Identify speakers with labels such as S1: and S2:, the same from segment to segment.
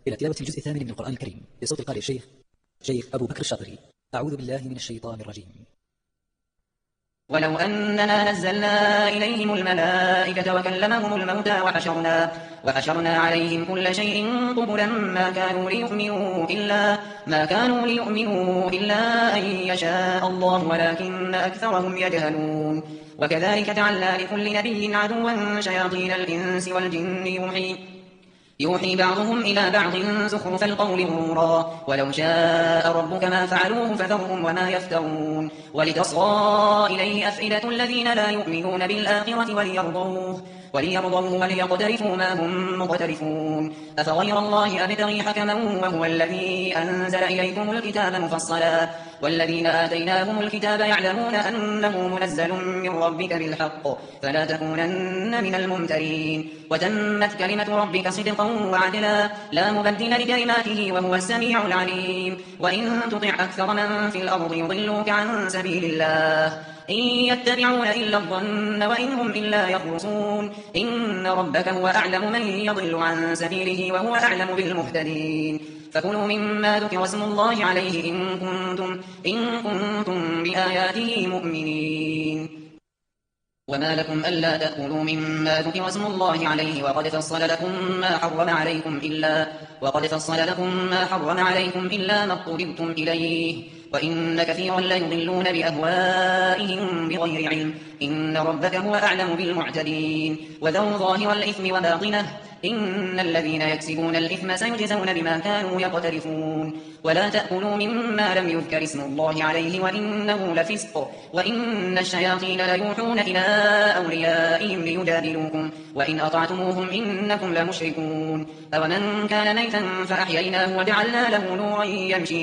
S1: إلى تلاوة الجزء الثامن من القرآن الكريم بصوت القارئ شيخ أبو بكر الشاطري. أعوذ بالله من الشيطان الرجيم.
S2: ولو أننا نزلنا إليهم الملائكة وكلمهم الموتى وحشرنا عليهم كل شيء قبلا ما كانوا ليؤمنوا إلا أن يشاء الله ولكن أكثرهم يجهلون. وكذلك جعلنا لكل نبي عدوا شياطين الإنس والجن يوحي بعضهم إلى بعض زخرف القول غرورا ولو شاء ربك ما فعلوه فذرهم وما يفترون. ولتصغى إليه أفئدة الذين لا يؤمنون بالآخرة وليرضوه وليقترفوا ما هم مقترفون. أفغير الله أبتغي حكما وهو الذي أنزل إليكم الكتاب مفصلا والذين آتيناهم الكتاب يعلمون أنه منزل من ربك بالحق فلا تكونن من الممترين. وتمت كلمة ربك صدقا وعدلا لا مبدل لكلماته وهو السميع العليم. وإن تطع أكثر من في الأرض يضلوك عن سبيل الله إن يتبعون إلا الظن وإن هم إلا يخرصون. إن ربك هو أعلم من يضل عن سبيله وهو أعلم بالمهتدين. فكلوا مما ذكر اسم الله عليه إن كنتم بآياته مؤمنين. وما لكم ألا تأكلوا مما ذكر اسم الله عليه وقد فصل لكم ما حرم عليكم إلا ما اضطررتم إليه وإن كثيرا ليضلون بأهوائهم بغير علم. إن ربك هو أعلم بالمعتدين. وذروا ظاهر الإثم وباطنه إن الذين يكسبون الإثم سيجزون بما كانوا يقترفون. ولا تأكلوا مما لم يذكر اسم الله عليه وإنه لفسق وإن الشياطين ليوحون إلى أوليائهم ليجادلوكم وإن أطعتموهم إنكم لمشركون. أومن كان ميتا فأحييناه وجعلنا له نورا يمشي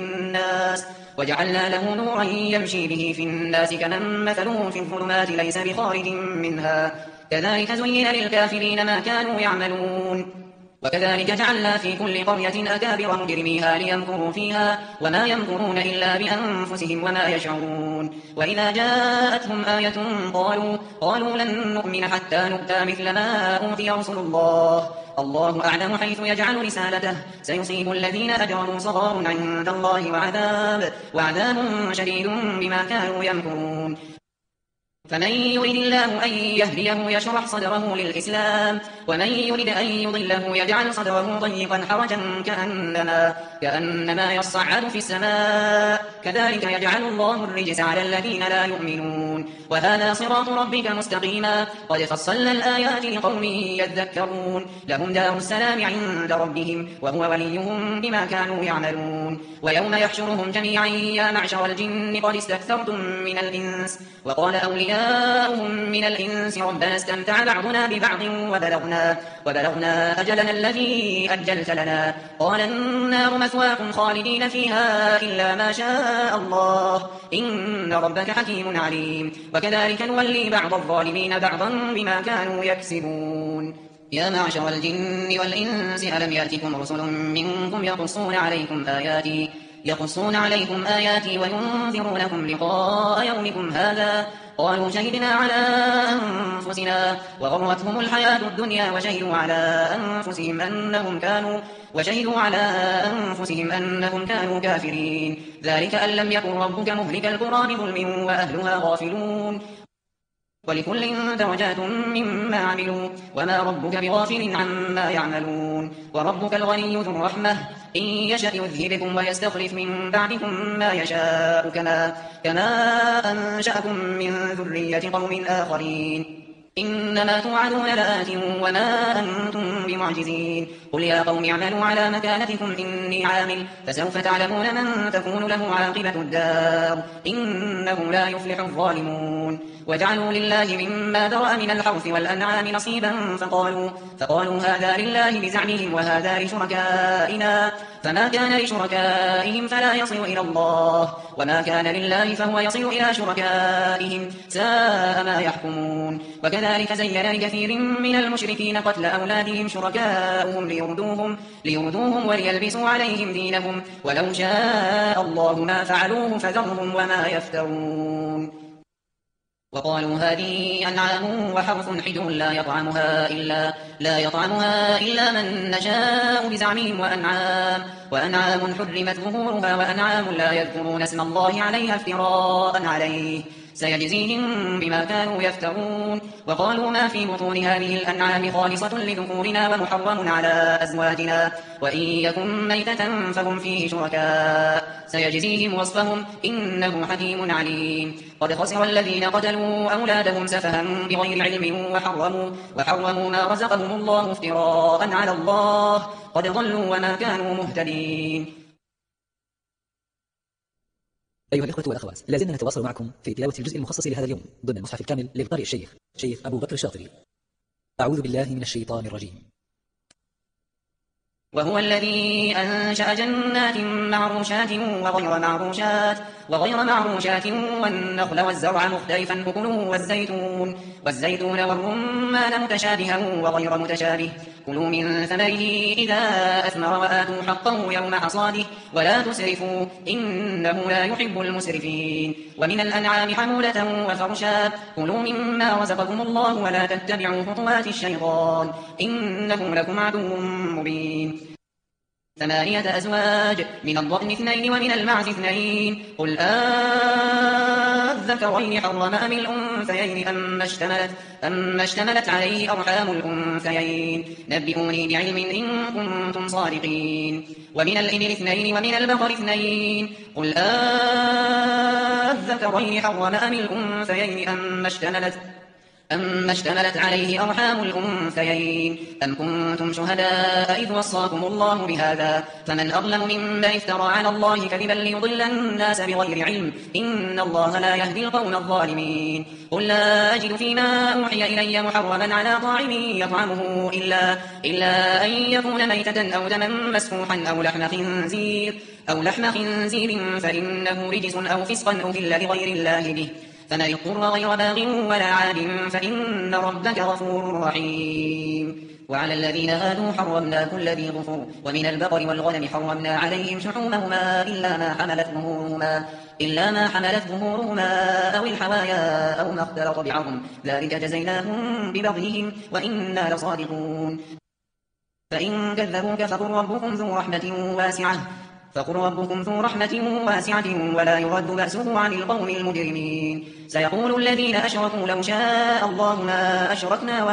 S2: به في الناس كمن مثله في الظلمات ليس بخارج منها كذلك زين للكافرين ما كانوا يعملون. وكذلك جعلنا في كل قرية أكابر مجرميها ليمكروا فيها وما يمكرون إلا بأنفسهم وما يشعرون. وإذا جاءتهم آية قالوا لن نؤمن حتى نؤتى مثل ما أوتي رسل الله أعلم حيث يجعل رسالته سيصيب الذين أجرموا صغار عند الله وعذاب شديد بما كانوا يمكرون. فمن يريد الله أن يهديه يشرح صدره للإسلام ومن يريد أن يضله يجعل صدره ضيقا حرجا كأنما يصعد في السماء كذلك يجعل الله الرجس على الذين لا يؤمنون. وهذا صراط ربك مستقيما قد فصلنا الآيات لقوم يذكرون. لهم دار السلام عند ربهم وهو وليهم بما كانوا يعملون. ويوم يحشرهم جميعا يا معشر الجن قد استكثرتم من الإنس وقال أولياؤهم من الإنس ربنا استمتع بعضنا ببعض وبلغنا أجلنا الذي أجلت لنا قال النار مثواكم خالدين فيها إلا ما شاء الله إن ربك حكيم عليم. وكذلك نولي بعض الظالمين بعضا بما كانوا يكسبون. يا معشر الجن والإنس ألم يأتكم رسل منكم يقصون عليكم آياتي وينذرونكم لقاء يومكم هذا قالوا شهدنا على أنفسنا وغرتهم الحياة الدنيا وشهدوا على أنفسهم أنهم كانوا كافرين. ذلك أن لم يكن ربك مهلك القرى بظلم وأهلها غافلون. ولكل درجات مما عملوا وما ربك بغافل عما يعملون. وربك الغني ذو الرحمة إن يشأ يذهبكم ويستخلف من بعدكم ما يشاء كما أنشأكم من ذرية قوم آخرين. إنما توعدون لآت وما أنتم بمعجزين. قل يا قوم اعملوا على مكانتكم إني عامل فسوف تعلمون من تكون له عاقبة الدار إنه لا يفلح الظالمون. وجعلوا لله مما ذرأ من الحرث والأنعام نصيبا فقالوا هذا لله بزعمهم وهذا لشركائنا فما كان لشركائهم فلا يصل إلى الله وما كان لله فهو يصل إلى شركائهم ساء ما يحكمون. وكذلك زين لكثير من المشركين قتل أولادهم شركاؤهم ليردوهم وليلبسوا عليهم دينهم ولو شاء الله ما فعلوه فذرهم وما يفترون. وقالوا هذه أنعام وحرث حجر لا يطعمها إلا من نشاء بزعمهم، وأنعام حرمت ظهورها، وأنعام لا يذكرون اسم الله عليها افتراء عليه، سيجزيهم بما كانوا يفترون. وقالوا ما في بطون هذه الأنعام خالصة لذكورنا ومحرم على أزواجنا، وإن يكن ميتة فهم فيه شركاء، سيجزيهم وصفهم إنه حكيم عليم. قد خسر الذين قتلوا أولادهم سفها بغير علم وحرموا ما رزقهم الله افتراء على الله، قد ضلوا وما كانوا مهتدين.
S1: أيها الإخوة والأخوات، لازلنا نتواصل معكم في تلاوة الجزء المخصص لهذا اليوم ضمن المصحف الكامل للقارئ الشيخ أبو بكر الشاطري. أعوذ بالله من الشيطان الرجيم.
S2: وهو الذي أنشأ جنات معروشات وغير معروشات والنخل والزرع مختلفا أكله والزيتون والرمان متشابها وغير متشابه، كلوا من ثمره إذا أثمر وآتوا حقه يوم حصاده ولا تسرفوا إنه لا يحب المسرفين. ومن الأنعام حمولة وفرشا، كلوا مما رزقكم الله ولا تتبعوا خطوات الشيطان إنه لكم عدو مبين. 8 أزواج، من الضأن 2 ومن المعز 2، قل أذكرين حرم أم الأنثيين أما اشتملت عليه أرحام الأنثيين، نبئوني بعلم إن كنتم صادقين. ومن الإبل 2 ومن البقر 2، قل أذكرين حرم أم الأنثيين أما اشتملت عليه أرحام الأنثيين، أم كنتم شهداء إذ وصاكم الله بهذا، فمن أظلم ممن افترى على الله كذبا ليضل الناس بغير علم، إن الله لا يهدي القوم الظالمين. قل لا أجد فيما أوحي إلي محرما على طاعم يطعمه إلا أن يكون ميتة أو دما مسفوحا أو لحم خنزير فإنه رجس أو فسقا أهل لغير الله به، فمن اضطر غير باغ ولا عاد فإن ربك غفور رحيم. وعلى الذين هادوا حرمنا كل ذي ظفر، ومن البقر والغنم حرمنا عليهم شحومهما إلا ما حملت ظهورهما أو الحوايا أو ما اختلط بعظم، ذلك جزيناهم ببغيهم وإنا لصادقون. فإن كذبوك فقل ربكم ذو رحمة واسعة ولا يرد بأسه عن القوم المجرمين. سيقول الذين أشركوا لو شاء الله ما أشركنا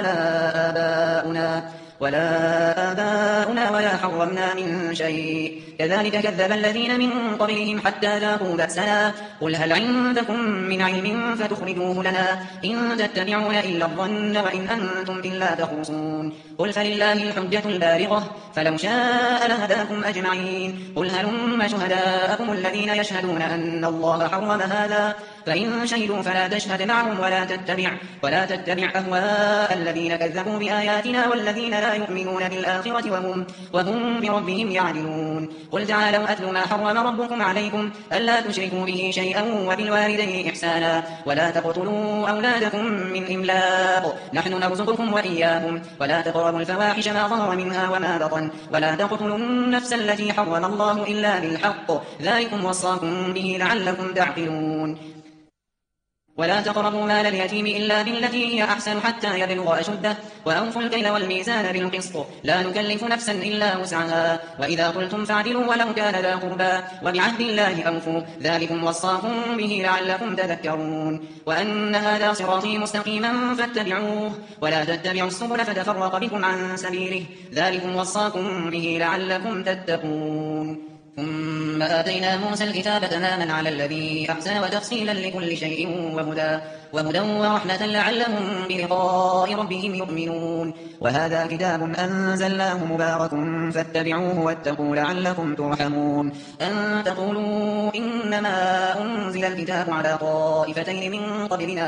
S2: ولا آباؤنا ولا حرمنا من شيء، كذلك كذب الذين من قبلهم حتى ذاقوا بأسنا. قل هل عندكم من علم فتخرجوه لنا، إن تتبعون إلا الظن وإن أنتم إلا تخرصون. قل فلله الحجة البالغة، فلو شاء لهداكم أجمعين. قل هلم شهداءكم الذين يشهدون أن الله حرم هذا، فإن شهدوا فلا تشهد معهم ولا تتبع أهواء الذين كذبوا بآياتنا والذين لا يؤمنون بالآخرة وهم بربهم يعدلون. قل تعالوا أتل ما حرم ربكم عليكم ألا تشركوا به شيئا وبالوالدين إحسانا ولا تقتلوا أولادكم من إملاق، نحن نرزقكم وإياهم، ولا تقربوا الفواحش ما ظهر منها وما بطن، ولا تقتلوا النفس التي حرم الله إلا بالحق، ذلكم وصاكم به لعلكم تعقلون. ولا تقربوا مال اليتيم إلا بالتي هي أحسن حتى يبلغ أشده، وأوفوا الكيل والميزان بالقسط، لا نكلف نفسا إلا وسعها، وإذا قلتم فاعدلوا ولو كان ذا قربى، وبعهد الله أوفوا، ذلكم وصاكم به لعلكم تذكرون. وأن هذا صراطي مستقيما فاتبعوه، ولا تتبعوا السبل فتفرق بكم عن سبيله، ذلكم وصاكم به لعلكم تتقون. ثم آتينا موسى الكتاب تماما على الذي أحسن وتفصيلا لكل شيء وهدى ورحمة لعلهم بلقاء ربهم يؤمنون. وهذا كتاب أنزلناه مبارك فاتبعوه واتقوا لعلكم ترحمون. أن تقولوا إنما أنزل الكتاب على طائفتين من قبلنا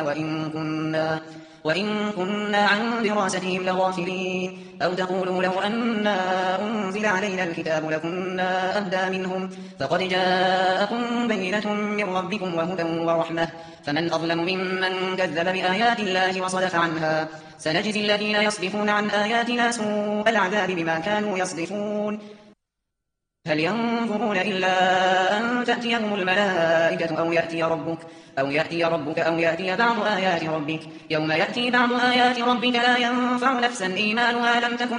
S2: وإن كنا عن دراستهم لغافلين، أو تقولوا لو أنا أنزل علينا الكتاب لكنا أهدى منهم، فقد جاءكم بينة من ربكم وهدى ورحمة، فمن أظلم ممن كذب بآيات الله وصدف عنها، سنجزي الذين يصدفون عن آياتنا سوء العذاب بما كانوا يصدفون. هل ينظرون إلا أن تأتيهم الملائكة أو يأتي ربك أو يأتي بعض آيات ربك. يوم يأتي بعض آيات ربك لا ينفع نفسا إيمانها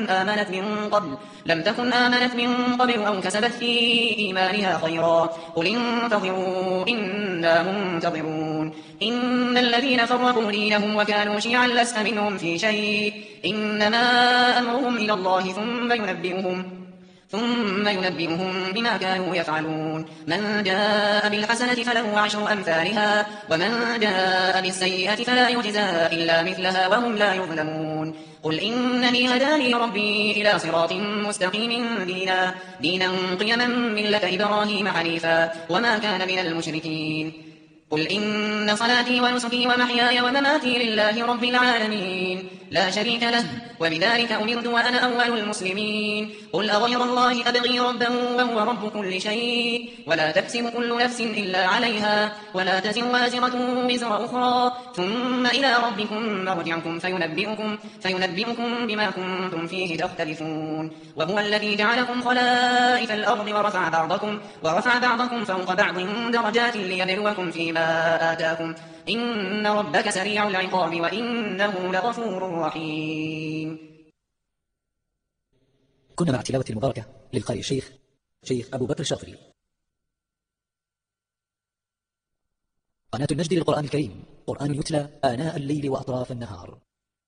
S2: لم تكن آمنت من قبل أو كسبت في إيمانها خيرا. قل انتظروا إنا منتظرون. إن الذين فرقوا دينهم وكانوا شيعا لست منهم في شيء إنما أمرهم إلى الله ثم ينبئهم بما كانوا يفعلون. من جاء بالحسنة فله 10 أمثالها ومن جاء بالسيئة فلا يجزى إلا مثلها وهم لا يظلمون. قل إنني هداني ربي إلى صراط مستقيم دينا قيما ملة إبراهيم حنيفا وما كان من المشركين. قل إن صلاتي ونسكي ومحياي ومماتي لله رب العالمين لا شريك له وبذلك أمرت وأنا أول المسلمين. قل أغير الله أبغي ربا وهو رب كل شيء ولا تكسب كل نفس إلا عليها ولا تزر وازرة وزر أخرى ثم إلى ربكم مرجعكم فينبئكم بما كنتم فيه تختلفون. وهو الذي جعلكم خلائف الأرض ورفع بعضكم فوق بعض درجات ليبلوكم فيما آتاكم إن ربك سريع العقاب وإنه لغفور رحيم.
S1: كنا مع تلاوة المباركة للقارئ الشيخ أبو بكر الشاطري. قناة النجد للقرآن الكريم، قرآن يتلى آناء الليل وأطراف النهار.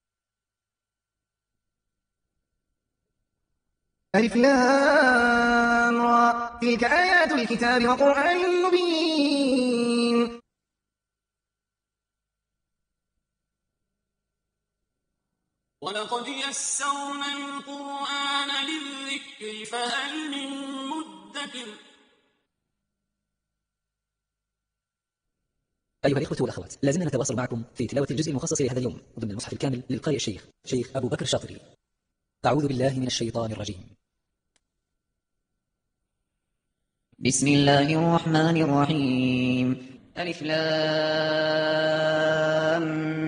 S3: ألف لام را تلك آيات الكتاب وقرآن مبين.
S4: ولقد يسرنا القرآن للذكر فهل من مدكر.
S1: أيها الإخوة والأخوات، لازلنا نتواصل معكم في تلاوة الجزء المخصص لهذا اليوم ضمن المصحف الكامل للقارئ الشيخ أبو بكر الشاطري. أعوذ بالله من الشيطان الرجيم.
S2: بسم الله الرحمن الرحيم. ألف لام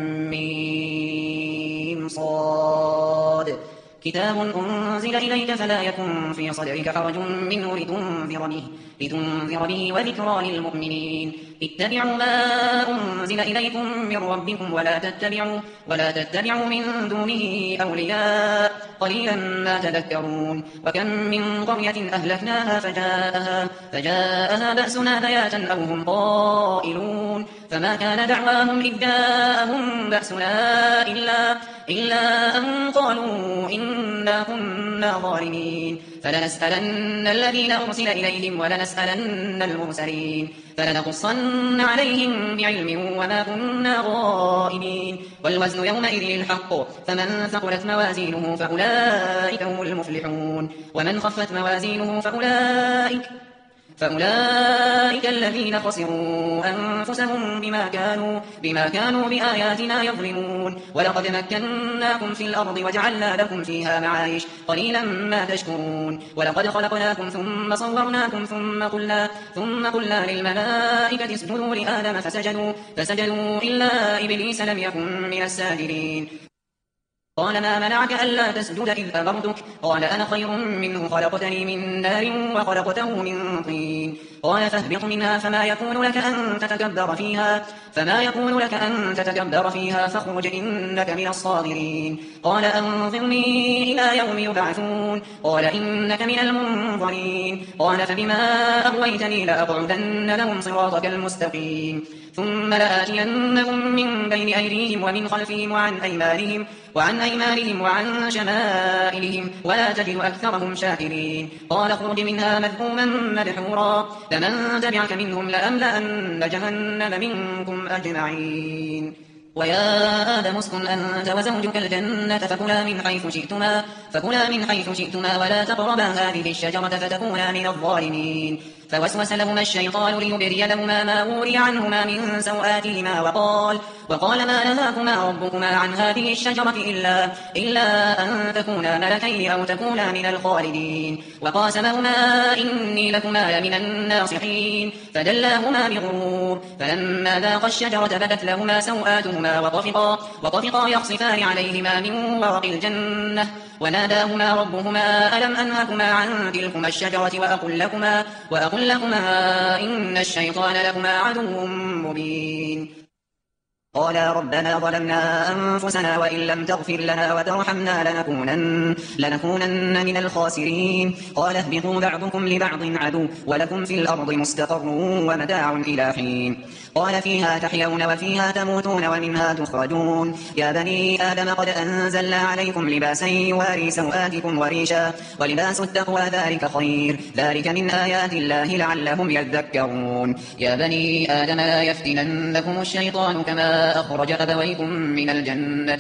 S2: ميم صاد. كتاب أنزل إليك فلا يكن في صدرك حرج منه لتنذر به وذكرى للمؤمنين. اتبعوا ما أنزل إليكم من ربكم ولا تتبعوا من دونه أولياء قليلا ما تذكرون. وكم من قرية أهلكناها فجاءها بأسنا بياتا أو هم قائلون. فما كان دعواهم إذ جاءهم بأسنا إلا أن قالوا إنا كنا ظالمين. فلنسألن الذين أرسل إليهم ولنسألن المرسلين فلنقصن عليهم بعلم وما كنا غائبين. والوزن يومئذ الحق فمن ثقلت موازينه فأولئك هم المفلحون ومن خفت موازينه فأولئك الذين خسروا أنفسهم بما كانوا بآياتنا يظلمون. ولقد مكناكم في الأرض وجعلنا لكم فيها معايش قليلا ما تشكرون. ولقد خلقناكم ثم صورناكم ثم قلنا للملائكة اسجدوا لآدم فسجدوا إلا إبليس لم يكن من الساجدين. قال ما منعك ألا تسجد إذ أمرتك قال أنا خير منه خلقتني من نار وخلقته من طين. قال فاهبط منها فما يكون لك أن تتكبر فيها فاخرج إنك من الصاغرين. قال أنظرني إلى يوم يبعثون قال إنك من المنظرين. قال فبما أغويتني لأقعدن لهم صراطك المستقيم ثم لآتينهم من بين أيديهم ومن خلفهم وعن أيمانهم وعن شمائلهم ولا تجد أكثرهم شاكرين. قال اخرج منها مذءوما مدحورا لمن تبعك منهم لأملأن جهنم منكم أجمعين. ويا آدم اسكن أنت وزوجك الجنة فكلا من حيث شئتما ولا تقربا هذه الشجرة فتكونا من الظالمين. فوسوس لهما الشيطان ليبدي لهما ما وري عنهما من سوآتهما وقال ما نهاكما ربكما عن هذه الشجرة إلا أن تكونا ملكين أو تكونا من الخالدين. وقاسمهما إني لكما لمن الناصحين فدلاهما بغرور. فلما ذاقا الشجرة بدت لهما سوآتهما وطفقا يخصفان عليهما من ورق الجنة وناداهما ربهما ألم أنهكما عن تلكما الشجرة وأقل لكما إن الشيطان لكما عدو مبين. قالا ربنا ظلمنا أنفسنا وإن لم تغفر لنا وترحمنا لنكونن من الخاسرين. قال اهبطوا بعضكم لبعض عدو ولكم في الأرض مستقر ومتاع إلى حين. قال فيها تحيون وفيها تموتون ومنها تخرجون. يا بني آدم قد أنزلنا عليكم لباسا يواري سوآتكم وريشا ولباس التقوى ذلك خير ذلك من آيات الله لعلهم يذكرون. يا بني آدم لا يفتننكم الشيطان كما أخرج أبويكم من الجنة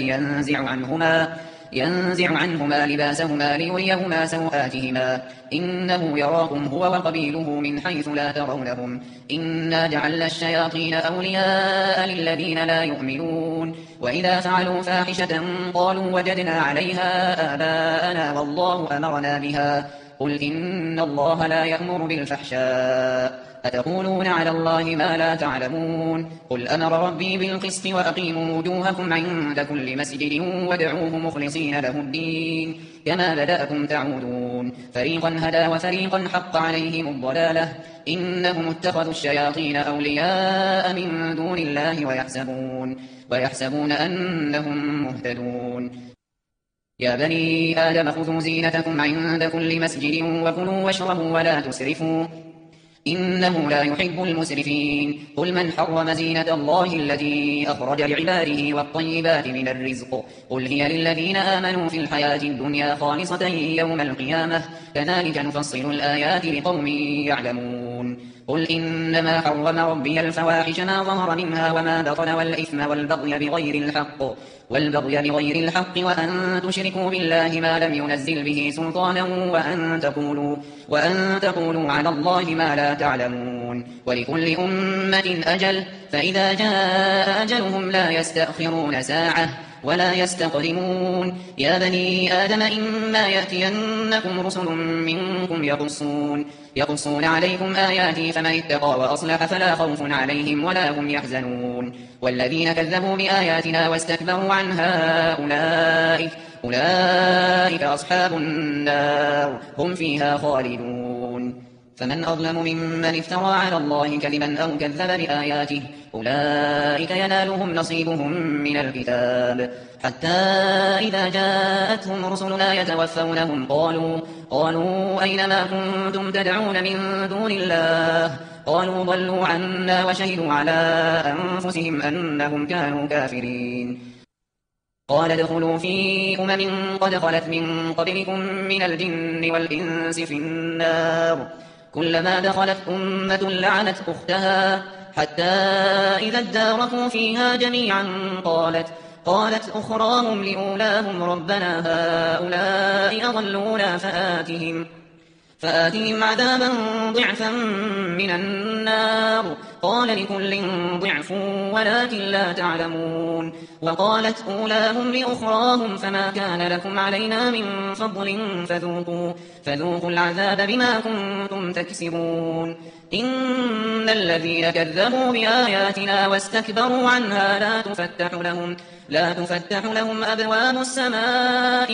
S2: ينزع عنهما لباسهما ليريهما سوآتهما إنه يراكم هو وقبيله من حيث لا ترونهم إنا جعلنا الشياطين أولياء للذين لا يؤمنون. وإذا فعلوا فاحشة قالوا وجدنا عليها آباءنا والله أمرنا بها قل إن الله لا يأمر بالفحشاء أتقولون على الله ما لا تعلمون. قل أمر ربي بالقسط وأقيموا وجوهكم عند كل مسجد وادعوه مخلصين له الدين كما بدأكم تعودون. فريقا هدى وفريقا حق عليهم الضلالة إنهم اتخذوا الشياطين أولياء من دون الله ويحسبون أنهم مهتدون. يا بني آدم خذوا زينتكم عند كل مسجد وكلوا واشربوا ولا تسرفوا إنه لا يحب المسرفين. قل من حرم زينة الله التي أخرج لعباده والطيبات من الرزق قل هي للذين آمنوا في الحياة الدنيا خالصة يوم القيامة كذلك نفصل الآيات لقوم يعلمون. قل إنما حرم ربي الفواحش ما ظهر منها وما بطن والإثم والبغي بغير الحق وأن تشركوا بالله ما لم ينزل به سلطانا وأن تقولوا على الله ما لا تعلمون. ولكل أمة أجل فإذا جاء أجلهم لا يستأخرون ساعة ولا يستقدمون. يا بني آدم إما يأتينكم رسل منكم يقصون عليكم آياتي فمن اتقى وأصلح فلا خوف عليهم ولا هم يحزنون. والذين كذبوا بآياتنا واستكبروا عنها أولئك أصحاب النار هم فيها خالدون. فمن أظلم ممن افترى على الله كذبا أو كذب بآياته أولئك ينالهم نصيبهم من الكتاب حتى إذا جاءتهم رسلنا يتوفونهم قالوا أين ما كنتم تدعون من دون الله قالوا ضلوا عنا وشهدوا على أنفسهم أنهم كانوا كافرين. قال ادخلوا في أمم قد خلت من قبلكم من الجن والإنس في النار كلما دخلت أمة لعنت أختها حتى إذا اداركوا فيها جميعا قالت أخراهم لأولاهم ربنا هؤلاء أضلونا فآتهم عذابا ضعفا من النار قال لكل ضعف ولكن لا تعلمون. وقالت أولاهم لأخراهم فما كان لكم علينا من فضل فذوقوا العذاب بما كنتم تكسبون. إن الذين كذبوا بآياتنا واستكبروا عنها لا تفتح لهم أبواب السماء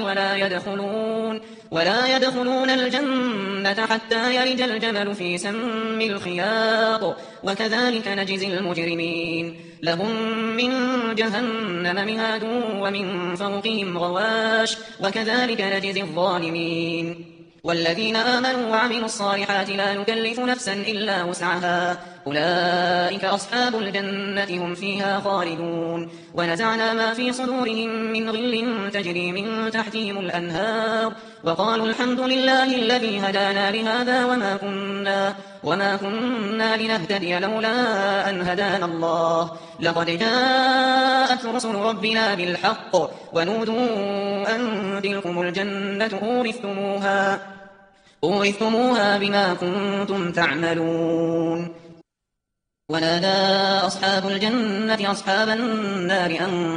S2: ولا يدخلون الجنة حتى يلج الجمل في سم الخياط وكذلك نجزي المجرمين. لهم من جهنم مهاد ومن فوقهم غواش وكذلك نجزي الظالمين. والذين آمنوا وعملوا الصالحات لا نكلف نفسا إلا وسعها أولئك أصحاب الجنة هم فيها خالدون. ونزعنا ما في صدورهم من غل تجري من تحتهم الأنهار وقالوا الحمد لله الذي هدانا لهذا وما كنا لنهتدي لولا أن هدانا الله لقد جاءت رسل ربنا بالحق ونودوا أن تلكم الجنة أورثتموها بما كنتم تعملون. ونادى أصحاب الجنة أصحاب النار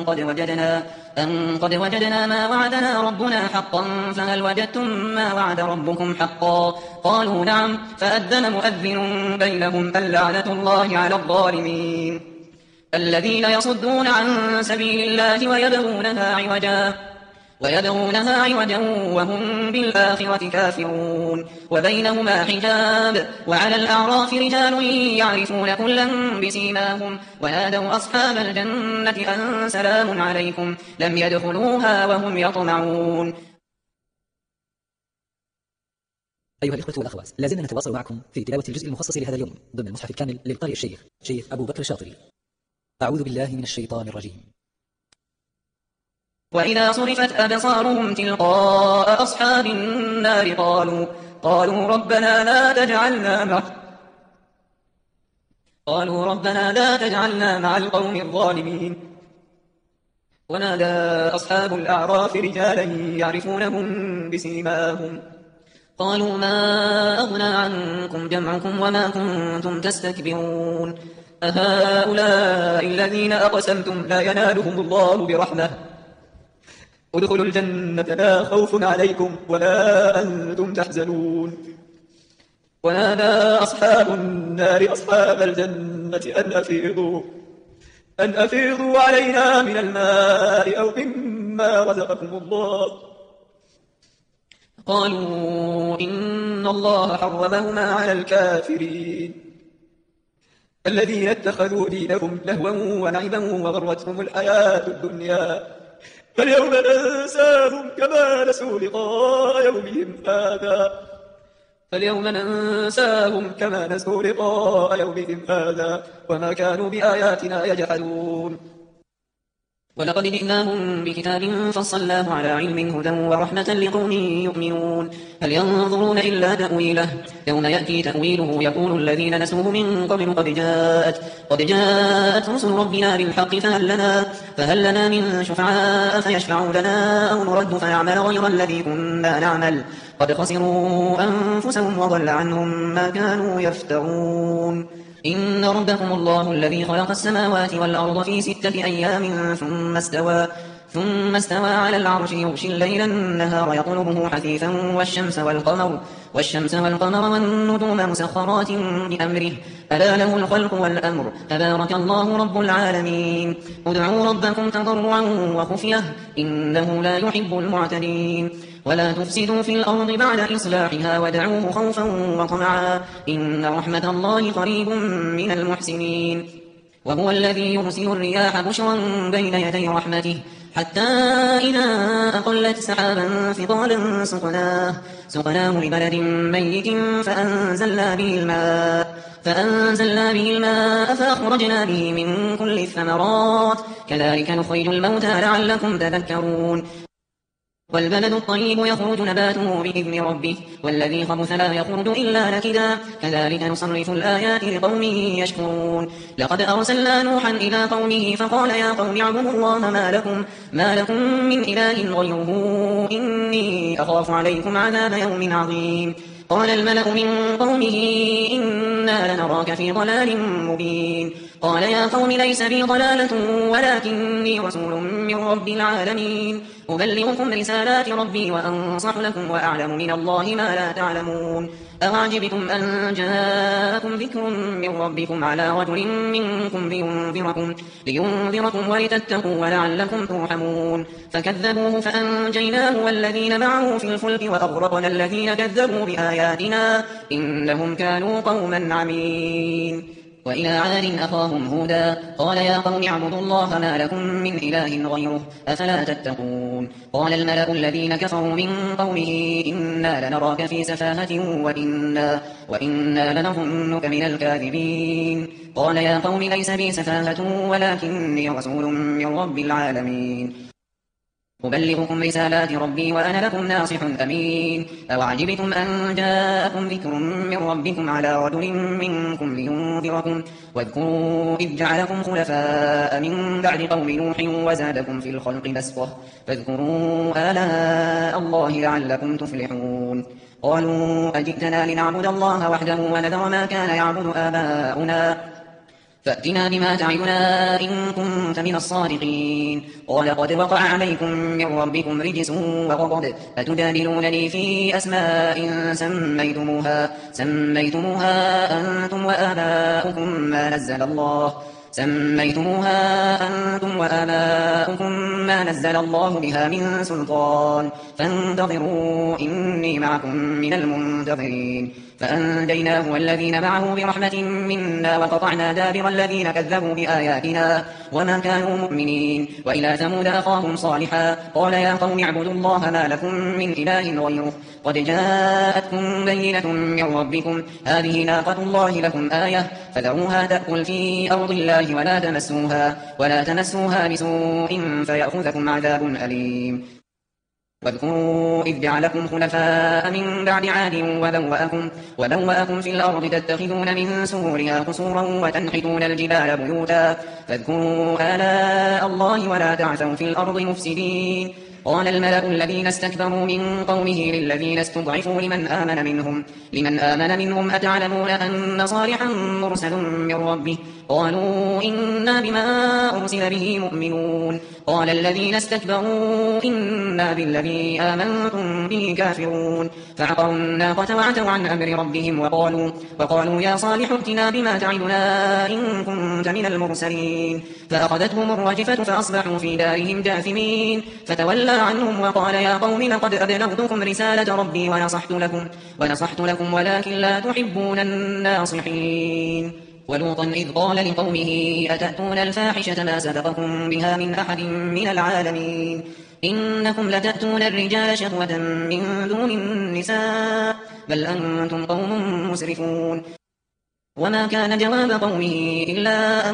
S2: أن قد وجدنا ما وعدنا ربنا حقا فهل وجدتم ما وعد ربكم حقا قالوا نعم فأذن مؤذن بينهم اللعنة الله على الظالمين الذين يصدون عن سبيل الله ويبغونها عوجا ويبغونها عوجا وهم بالآخرة كافرون وبينهما حجاب وعلى الأعراف رجال يعرفون كلا بسيماهم ونادوا أصحاب الجنة أن سلام عليكم لم يدخلوها وهم يطمعون.
S1: أيها الإخوة والأخوات، لازلنا نتواصل معكم في تلاوة الجزء المخصص لهذا اليوم ضمن المصحف الكامل للقارئ الشيخ أبو بكر الشاطري. أعوذ بالله من الشيطان الرجيم.
S2: وإذا صرفت أبصارهم تلقاء أصحاب النار قالوا ربنا لا تجعلنا مع القوم الظالمين. ونادى أصحاب الأعراف رجالا يعرفونهم بسيماهم قالوا ما أغنى عنكم جمعكم وما كنتم تستكبرون أهؤلاء الذين أقسمتم لا ينالهم الله برحمة ادخلوا الجنة لا خوف عليكم ولا أنتم تحزنون. ونادى أصحاب النار أصحاب الجنة أن أفيضوا علينا من الماء أو مما رزقكم الله. قالوا إن الله حرمهما على الكافرين الذين اتخذوا دينهم لهوا ولعبا وغرتهم الحياة الدنيا فاليوم ننساهم كما نسوا لقاء يومهم هذا وما كانوا بآياتنا يجحدون. ولقد جئناهم بكتاب فصلناه على علم هدى ورحمة لقوم يؤمنون. هل ينظرون إلا تأويله يوم يأتي تأويله يقول الذين نسوه من قبل قد جاءت رسل ربنا بالحق فهل لنا من شفعاء فيشفعوا لنا أو نرد فنعمل غير الذي كنا نعمل قد خسروا أنفسهم وضل عنهم ما كانوا يفترون. إن ربكم الله الذي خلق السماوات والأرض في 6 أيام ثم استوى على العرش يغشي الليل النهار يطلبه حثيثا والشمس والقمر والنجوم مسخرات بأمره ألا له الخلق والأمر تبارك الله رب العالمين. ادعوا ربكم تضرعا وخفية إنه لا يحب المعتدين. ولا تفسدوا في الأرض بعد إصلاحها وادعوه خوفا وطمعا إن رحمة الله قريب من المحسنين. وهو الذي يرسل الرياح بشرا بين يدي رحمته حتى إذا أقلت سحابا ثقالا سقناه لبلد ميت فأنزلنا به الماء فأخرجنا به من كل الثمرات كذلك نخرج الموتى لعلكم تذكرون. والبلد الطيب يخرج نباته بإذن ربه والذي خبث لا يخرج إلا نكدا كذلك نصرف الآيات لقوم يشكرون. لقد أرسلنا نوحا إلى قومه فقال يا قوم اعبدوا الله ما لكم من إله غيره إني أخاف عليكم عذاب يوم عظيم. قال الملأ من قومه إنا لنراك في ضلال مبين. قال يا قوم ليس بي ضلالة ولكني رسول من رب العالمين أبلغكم رسالات ربي وأنصح لكم وأعلم من الله ما لا تعلمون. أعجبتم أن جاءكم ذكر من ربكم على رجل منكم لينذركم ولتتقوا ولعلكم ترحمون. فكذبوه فأنجيناه والذين معه في الفلك وأغرقنا الذين كذبوا بآياتنا إنهم كانوا قوما عمين. وإلى عاد أخاهم هودا قال يا قوم اعبدوا الله ما لكم من إله غيره أفلا تتقون. قال الملأ الذين كفروا من قومه إنا لنراك في سفاهة وإنا لنظنك من الكاذبين. قال يا قوم ليس بي سفاهة ولكني رسول من رب العالمين أبلغكم رسالات ربي وأنا لكم ناصح أمين. أوعجبتم أن جاءكم ذكر من ربكم على رجل منكم لينذركم واذكروا إذ جعلكم خلفاء من بعد قوم نوح وزادكم في الخلق بسطة فاذكروا آلاء الله لعلكم تفلحون. قالوا أجئتنا لنعبد الله وحده ونذر ما كان يعبد آباؤنا فأتنا بما تعدنا إن كنت من الصادقين. قال قد وقع عليكم من ربكم رجس وغضب أتجادلونني في أسماء سميتموها أنتم وآباؤكم سميتموها أنتم وآباؤكم ما نزل الله بها من سلطان فانتظروا إني معكم من المنتظرين فأنجيناه والذين معه برحمة منا وقطعنا دابر الذين كذبوا بآياتنا وما كانوا مؤمنين وإلى ثمود أخاهم صالحا قال يا قوم اعبدوا الله ما لكم من إله غيره قد جاءتكم بينة من ربكم هذه ناقة الله لكم آية فذروها تأكل في أرض الله ولا تمسوها بسوء فيأخذكم عذاب أليم واذكروا إذ جعلكم خلفاء من بعد عاد وبوأكم في الأرض تتخذون من سهولها قصورا وتنحتون الجبال بيوتا فاذكروا آلاء الله ولا تعثوا في الأرض مفسدين قال الملأ الذين استكبروا من قومه للذين استضعفوا لمن آمن منهم أتعلمون أن صالحا مرسل من ربه قالوا إنا بما أرسل به مؤمنون قال الذين استكبروا إنا بالذي آمنتم به كافرون فعقروا الناقة وعتوا عن أمر ربهم وقالوا يا صالح ائتنا بما تعدنا إن كنت من المرسلين فأخذتهم الرجفة فأصبحوا في دارهم جاثمين فتولى عنهم وقال يا قوم لقد أبلغتكم رسالة ربي ونصحت لكم ولكن لا تحبون الناصحين ولوطا إذ قال لقومه أتأتون الفاحشة ما سبقكم بها من أحد من العالمين إنكم لتأتون الرجال شهوة من دون النساء بل أنتم قوم مسرفون وما كان جواب قومه إلا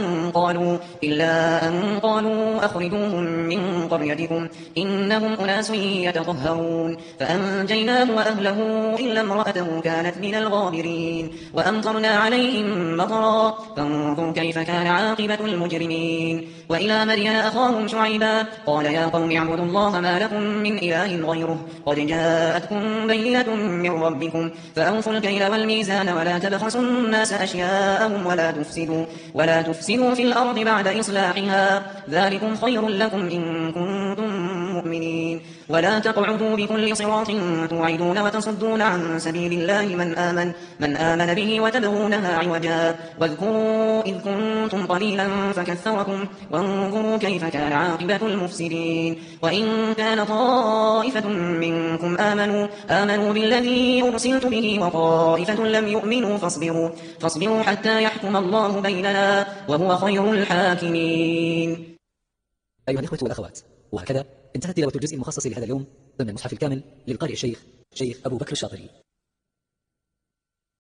S2: أن قالوا أخرجوهم من قريتكم إنهم أناس يتطهرون فأنجيناه وأهله إلا امرأته كانت من الغابرين وأمطرنا عليهم مطرا فانظر كيف كان عاقبة المجرمين وإلى مدين أخاهم شعيبا قال يا قوم اعبدوا الله ما لكم من إله غيره قد جاءتكم بينة من ربكم فأوفوا الكيل والميزان ولا تبخسوا الناس أشياءهم ولا تفسدوا في الأرض بعد إصلاحها ذلكم خير لكم إن كنتم مؤمنين ولا تقعدوا بكل صراط توعدون وتصدون عن سبيل الله من آمن به وتبغونها عوجا واذكروا إذ كنتم قليلا فكثركم وانظروا كيف كان عاقبة المفسدين وإن كان طائفة منكم آمنوا بالذي أرسلت به وطائفة لم يؤمنوا فاصبروا حتى يحكم الله بيننا وهو خير الحاكمين.
S1: أيها الإخوة والأخوات، وهكذا انتهت تلاوة الجزء المخصص لهذا اليوم ضمن المصحف الكامل للقارئ الشيخ أبو بكر الشاطري.